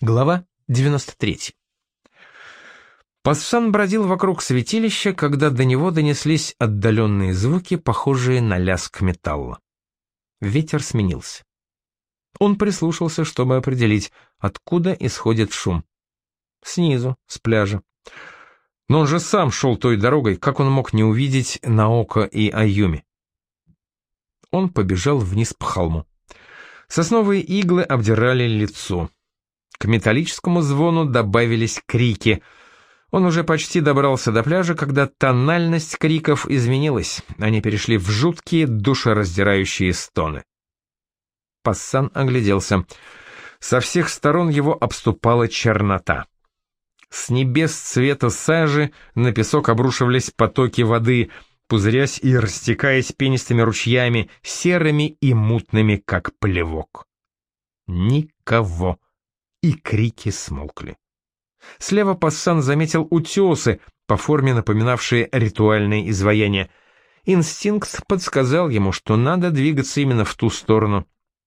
Глава 93. Пассан бродил вокруг святилища, когда до него донеслись отдаленные звуки, похожие на лязг металла. Ветер сменился. Он прислушался, чтобы определить, откуда исходит шум. Снизу, с пляжа. Но он же сам шел той дорогой, как он мог не увидеть Наока и Аюми? Он побежал вниз по холму. Сосновые иглы обдирали лицо. К металлическому звону добавились крики. Он уже почти добрался до пляжа, когда тональность криков изменилась. Они перешли в жуткие, душераздирающие стоны. Пассан огляделся. Со всех сторон его обступала чернота. С небес цвета сажи на песок обрушивались потоки воды, пузырясь и растекаясь пенистыми ручьями, серыми и мутными, как плевок. Никого. И крики смолкли. Слева Пассан заметил утесы, по форме напоминавшие ритуальные изваяния. Инстинкт подсказал ему, что надо двигаться именно в ту сторону.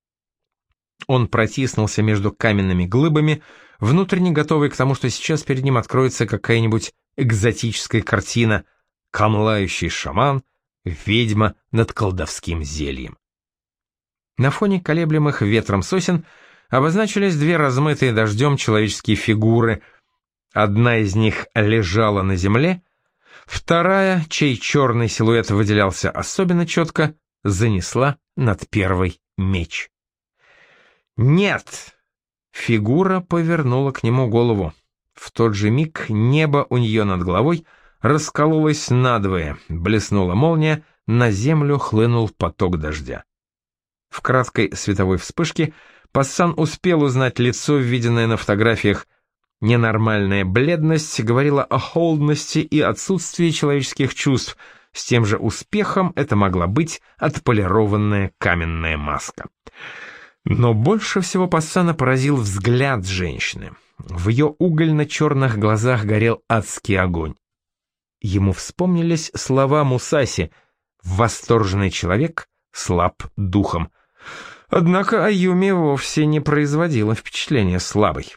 Он протиснулся между каменными глыбами, внутренне готовый к тому, что сейчас перед ним откроется какая-нибудь экзотическая картина: камлающий шаман, ведьма над колдовским зельем. На фоне колеблемых ветром сосен обозначились две размытые дождем человеческие фигуры. Одна из них лежала на земле, вторая, чей черный силуэт выделялся особенно четко, занесла над первой меч. «Нет!» Фигура повернула к нему голову. В тот же миг небо у нее над головой раскололось надвое, блеснула молния, на землю хлынул поток дождя. В краткой световой вспышке Пассан успел узнать лицо, виденное на фотографиях. Ненормальная бледность говорила о холодности и отсутствии человеческих чувств. С тем же успехом это могла быть отполированная каменная маска. Но больше всего Пассана поразил взгляд женщины. В ее угольно-черных глазах горел адский огонь. Ему вспомнились слова Мусаси: «Восторженный человек слаб духом». Однако Аюми вовсе не производила впечатления слабой.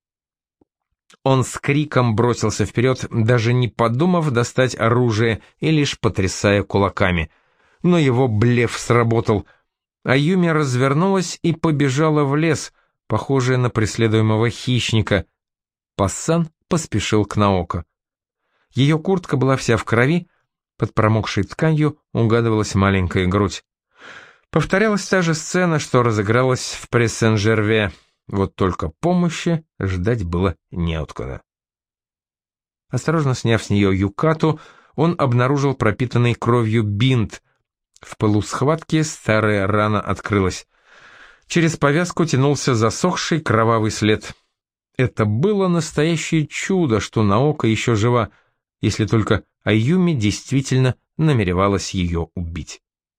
Он с криком бросился вперед, даже не подумав достать оружие и лишь потрясая кулаками. Но его блеф сработал. Аюми развернулась и побежала в лес, похожая на преследуемого хищника. Пассан поспешил к Наока. Ее куртка была вся в крови, под промокшей тканью угадывалась маленькая грудь. Повторялась та же сцена, что разыгралась в Пресс-Сен-Жерве, вот только помощи ждать было неоткуда. Осторожно сняв с нее юкату, он обнаружил пропитанный кровью бинт. В пылу схватки старая рана открылась. Через повязку тянулся засохший кровавый след. Это было настоящее чудо, что Наока еще жива, если только Аюми действительно намеревалась ее убить.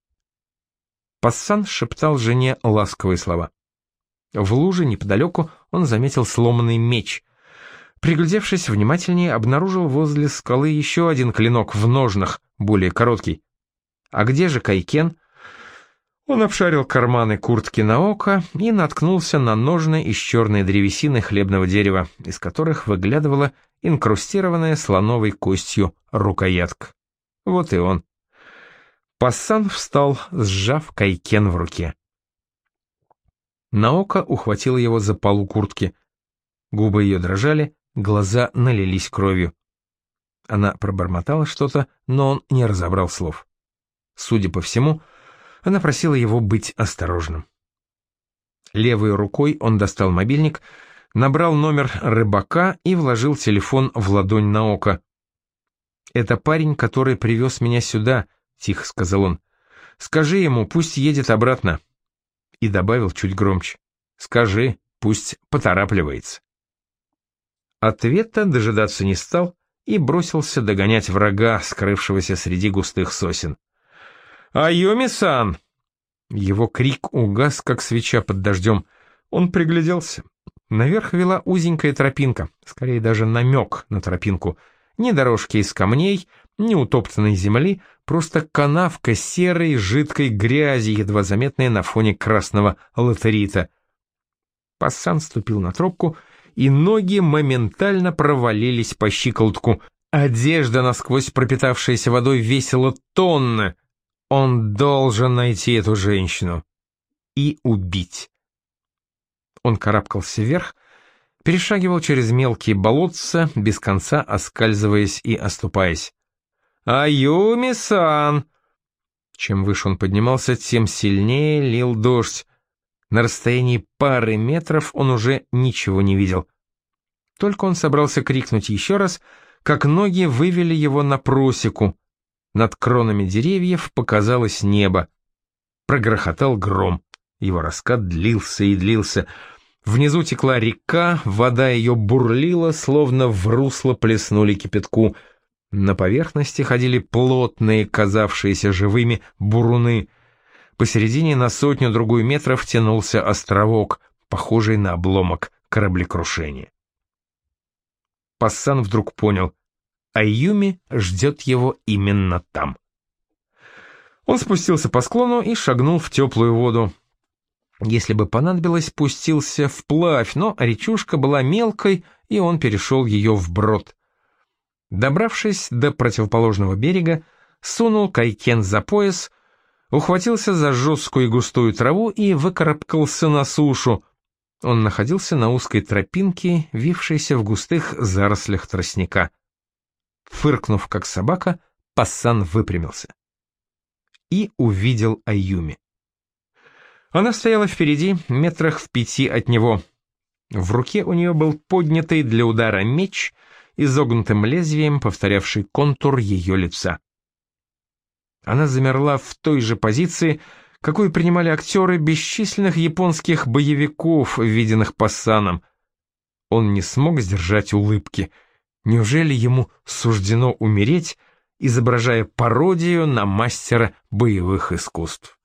Пассан шептал жене ласковые слова. В луже неподалеку он заметил сломанный меч. Приглядевшись внимательнее, обнаружил возле скалы еще один клинок в ножнах, более короткий. А где же Кайкен? Он обшарил карманы куртки Наока и наткнулся на ножны из черной древесины хлебного дерева, из которых выглядывала инкрустированная слоновой костью рукоятка. Вот и он. Пассан встал, сжав Кайкен в руке. Наока ухватила его за полу куртки. Губы ее дрожали, глаза налились кровью. Она пробормотала что-то, но он не разобрал слов. Судя по всему, она просила его быть осторожным. Левой рукой он достал мобильник, набрал номер рыбака и вложил телефон в ладонь Наока. «Это парень, который привез меня сюда», — тихо сказал он. «Скажи ему, пусть едет обратно». И добавил чуть громче: «Скажи, пусть поторапливается». Ответа дожидаться не стал и бросился догонять врага, скрывшегося среди густых сосен. «Аюми-сан!» Его крик угас, как свеча под дождем. Он пригляделся. Наверх вела узенькая тропинка, скорее даже намек на тропинку. Ни дорожки из камней, ни утоптанной земли, просто канавка серой жидкой грязи, едва заметная на фоне красного латерита. Пассан ступил на тропку и ноги моментально провалились по щиколотку. Одежда, насквозь пропитавшаяся водой, весила тонны. Он должен найти эту женщину и убить. Он карабкался вверх, перешагивал через мелкие болотца, без конца оскальзываясь и оступаясь. «Аюми-сан!» Чем выше он поднимался, тем сильнее лил дождь. На расстоянии пары метров он уже ничего не видел. Только он собрался крикнуть еще раз, как ноги вывели его на просеку. Над кронами деревьев показалось небо. Прогрохотал гром. Его раскат длился и длился. Внизу текла река, вода ее бурлила, словно в русло плеснули кипятку. На поверхности ходили плотные, казавшиеся живыми, буруны. Посередине на 100-другую метров тянулся островок, похожий на обломок кораблекрушения. Пассан вдруг понял, Аюми ждет его именно там. Он спустился по склону и шагнул в теплую воду. Если бы понадобилось, пустился вплавь, но речушка была мелкой, и он перешел ее вброд. Добравшись до противоположного берега, сунул кайкен за пояс, ухватился за жесткую и густую траву и выкарабкался на сушу. Он находился на узкой тропинке, вившейся в густых зарослях тростника. Фыркнув, как собака, Пассан выпрямился. И увидел Аюми. Она стояла впереди, метрах в 5 от него. В руке у нее был поднятый для удара меч, изогнутым лезвием, повторявший контур ее лица. Она замерла в той же позиции, какую принимали актеры бесчисленных японских боевиков, виденных Пассаном. Он не смог сдержать улыбки. Неужели ему суждено умереть, изображая пародию на мастера боевых искусств?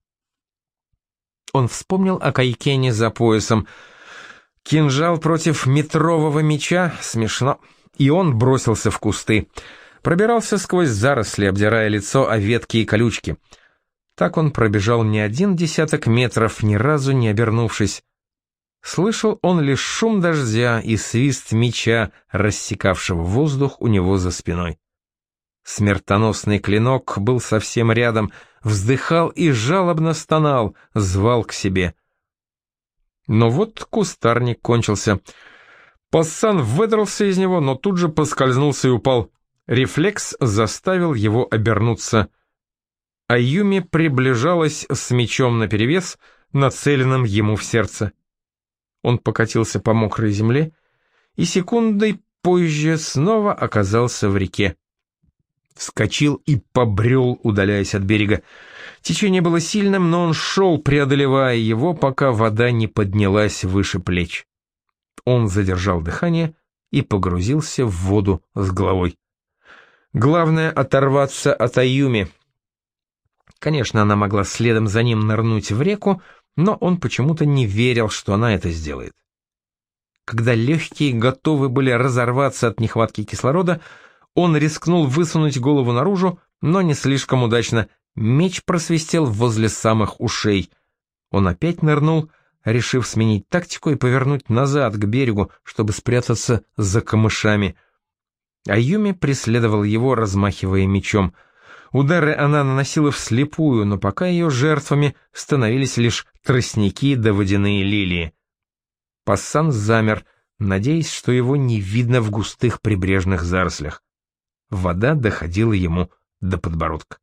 Он вспомнил о кайкене за поясом. Кинжал против метрового меча — смешно. И он бросился в кусты. Пробирался сквозь заросли, обдирая лицо о ветки и колючки. Так он пробежал не 10 метров, ни разу не обернувшись. Слышал он лишь шум дождя и свист меча, рассекавшего воздух у него за спиной. Смертоносный клинок был совсем рядом, вздыхал и жалобно стонал, звал к себе. Но вот кустарник кончился. Пассан выдрался из него, но тут же поскользнулся и упал. Рефлекс заставил его обернуться. Аюми приближалась с мечом наперевес, нацеленным ему в сердце. Он покатился по мокрой земле и секундой позже снова оказался в реке. Вскочил и побрел, удаляясь от берега. Течение было сильным, но он шел, преодолевая его, пока вода не поднялась выше плеч. Он задержал дыхание и погрузился в воду с головой. Главное — оторваться от Аюми. Конечно, она могла следом за ним нырнуть в реку, но он почему-то не верил, что она это сделает. Когда легкие готовы были разорваться от нехватки кислорода, он рискнул высунуть голову наружу, но не слишком удачно. Меч просвистел возле самых ушей. Он опять нырнул, решив сменить тактику и повернуть назад к берегу, чтобы спрятаться за камышами. Аюми преследовал его, размахивая мечом. Удары она наносила вслепую, но пока ее жертвами становились лишь тростники да водяные лилии. Пассан замер, надеясь, что его не видно в густых прибрежных зарослях. Вода доходила ему до подбородка.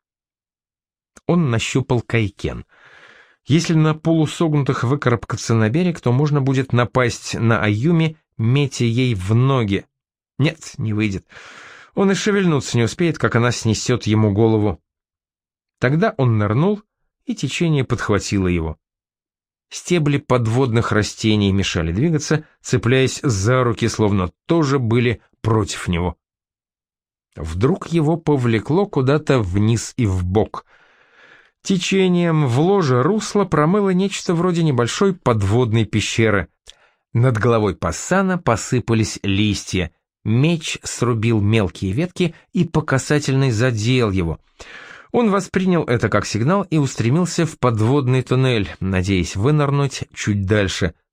Он нащупал кайкен. Если на полусогнутых выкарабкаться на берег, то можно будет напасть на Аюми, метя ей в ноги. Нет, не выйдет. Он и шевельнуться не успеет, как она снесет ему голову. Тогда он нырнул, и течение подхватило его. Стебли подводных растений мешали двигаться, цепляясь за руки, словно тоже были против него. Вдруг его повлекло куда-то вниз и вбок. Течением в ложе русла промыло нечто вроде небольшой подводной пещеры. Над головой Пассана посыпались листья. Меч срубил мелкие ветки и по касательной задел его. Он воспринял это как сигнал и устремился в подводный туннель, надеясь вынырнуть чуть дальше.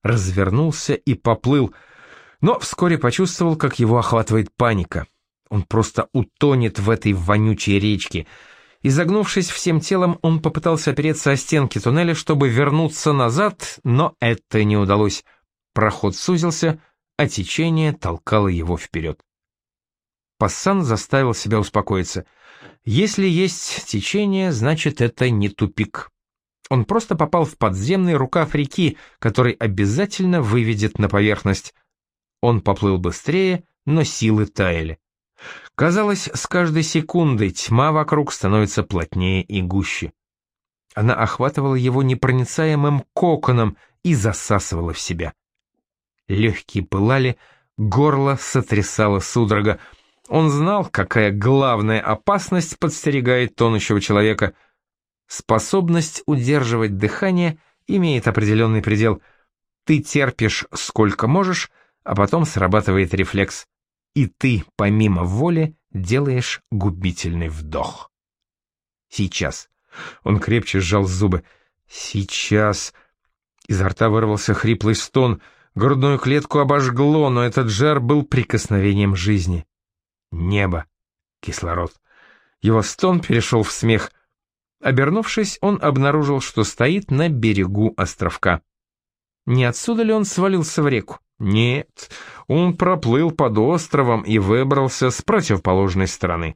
развернулся и поплыл, но вскоре почувствовал, как его охватывает паника. Он просто утонет в этой вонючей речке. Изогнувшись всем телом, он попытался опереться о стенки туннеля, чтобы вернуться назад, но это не удалось. Проход сузился, а течение толкало его вперед. Пассан заставил себя успокоиться. Если есть течение, значит, это не тупик. Он просто попал в подземный рукав реки, который обязательно выведет на поверхность. Он поплыл быстрее, но силы таяли. Казалось, с каждой секундой тьма вокруг становится плотнее и гуще. Она охватывала его непроницаемым коконом и засасывала в себя. Легкие пылали, горло сотрясало судорога. Он знал, какая главная опасность подстерегает тонущего человека. Способность удерживать дыхание имеет определенный предел. Ты терпишь сколько можешь, а потом срабатывает рефлекс. И ты, помимо воли, делаешь губительный вдох. Сейчас. Он крепче сжал зубы. Сейчас. Изо рта вырвался хриплый стон. Грудную клетку обожгло, но этот жар был прикосновением жизни. Небо. Кислород. Его стон перешел в смех. Обернувшись, он обнаружил, что стоит на берегу островка. Не отсюда ли он свалился в реку? Нет, он проплыл под островом и выбрался с противоположной стороны.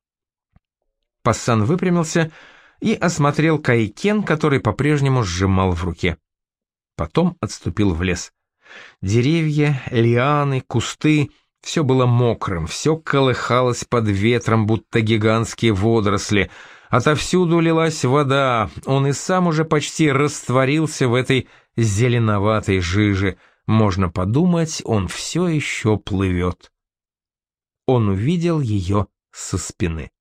Пассан выпрямился и осмотрел кайкен, который по-прежнему сжимал в руке. Потом отступил в лес. Деревья, лианы, кусты — все было мокрым, все колыхалось под ветром, будто гигантские водоросли. Отовсюду лилась вода, он и сам уже почти растворился в этой зеленоватой жиже. Можно подумать, он все еще плывет. Он увидел ее со спины.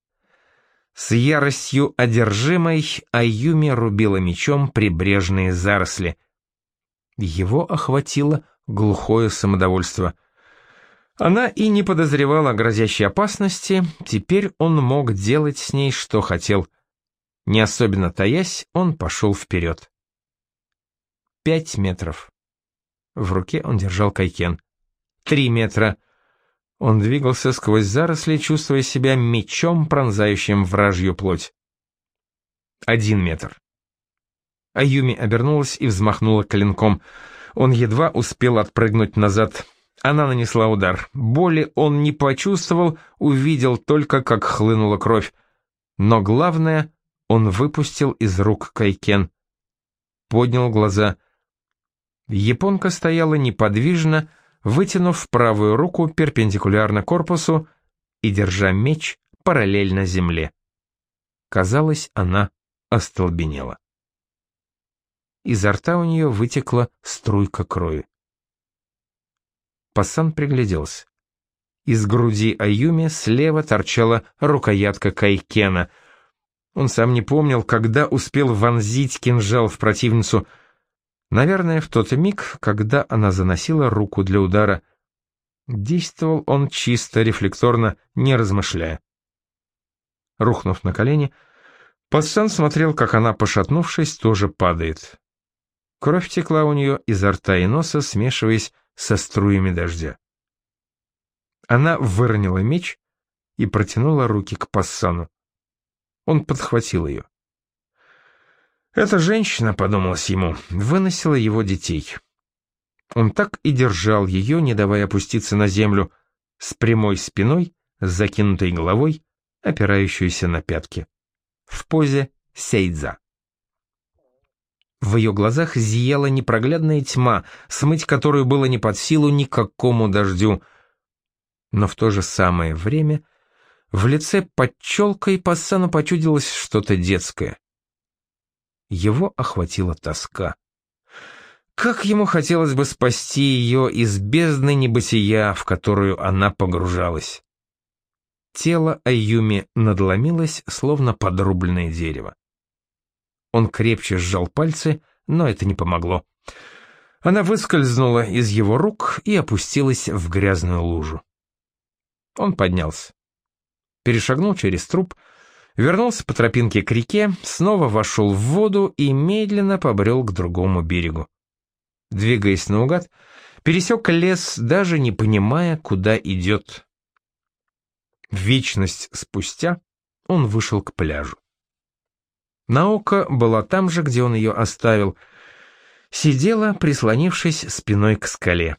С яростью одержимой Аюми рубила мечом прибрежные заросли. Его охватило глухое самодовольство. Она и не подозревала о грозящей опасности, теперь он мог делать с ней, что хотел. Не особенно таясь, он пошел вперед. 5 метров. В руке он держал кайкен. 3 метра. Он двигался сквозь заросли, чувствуя себя мечом, пронзающим вражью плоть. 1 метр. Аюми обернулась и взмахнула клинком. Он едва успел отпрыгнуть назад. Она нанесла удар. Боли он не почувствовал, увидел только, как хлынула кровь. Но главное, он выпустил из рук кайкен. Поднял глаза. Японка стояла неподвижно, вытянув правую руку перпендикулярно корпусу и держа меч параллельно земле. Казалось, она остолбенела. Изо рта у нее вытекла струйка крови. Пассан пригляделся. Из груди Аюми слева торчала рукоятка кайкена. Он сам не помнил, когда успел вонзить кинжал в противницу. Наверное, в тот миг, когда она заносила руку для удара. Действовал он чисто, рефлекторно, не размышляя. Рухнув на колени, Пассан смотрел, как она, пошатнувшись, тоже падает. Кровь текла у нее изо рта и носа, смешиваясь со струями дождя. Она выронила меч и протянула руки к Пассану. Он подхватил ее. Эта женщина, подумалось ему, выносила его детей. Он так и держал ее, не давая опуститься на землю, с прямой спиной, с закинутой головой, опирающуюся на пятки. В позе сейдза. В ее глазах зияла непроглядная тьма, смыть которую было не под силу никакому дождю. Но в то же самое время в лице под челкой Пассану почудилось что-то детское. Его охватила тоска. Как ему хотелось бы спасти ее из бездны небытия, в которую она погружалась. Тело Аюми надломилось, словно подрубленное дерево. Он крепче сжал пальцы, но это не помогло. Она выскользнула из его рук и опустилась в грязную лужу. Он поднялся. Перешагнул через труп, вернулся по тропинке к реке, снова вошел в воду и медленно побрел к другому берегу. двигаясь наугад, пересек лес, даже не понимая, куда идет. Вечность спустя он вышел к пляжу. Наока была там же, где он ее оставил. Сидела, прислонившись спиной к скале.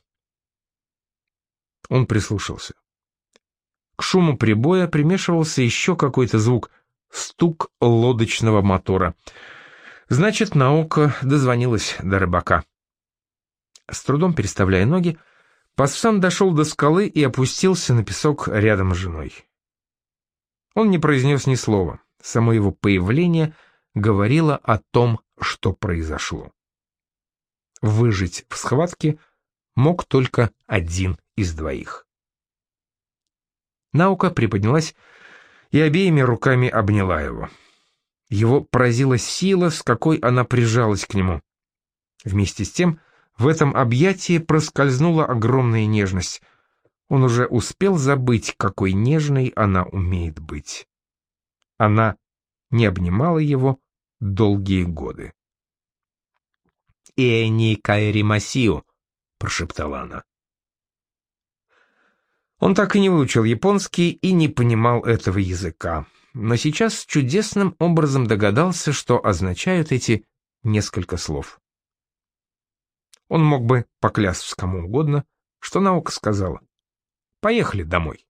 Он прислушался. К шуму прибоя примешивался еще какой-то звук — стук лодочного мотора. Значит, Наока дозвонилась до рыбака. С трудом переставляя ноги, Пассан дошел до скалы и опустился на песок рядом с женой. Он не произнес ни слова. Само его появление говорило о том, что произошло. Выжить в схватке мог только один из двоих. Наока приподнялась и обеими руками обняла его. Его поразила сила, с какой она прижалась к нему. Вместе с тем, в этом объятии проскользнула огромная нежность. Он уже успел забыть, какой нежной она умеет быть. Она не обнимала его долгие годы. «Эни кайримасио», — прошептала она. Он так и не выучил японский и не понимал этого языка, но сейчас чудесным образом догадался, что означают эти несколько слов. Он мог бы поклясться кому угодно, что Наока сказала: «Поехали домой».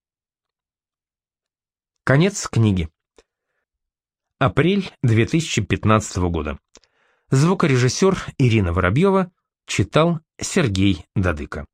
Конец книги. Апрель 2015 года. Звукорежиссер Ирина Воробьева читал Сергей Дадыко.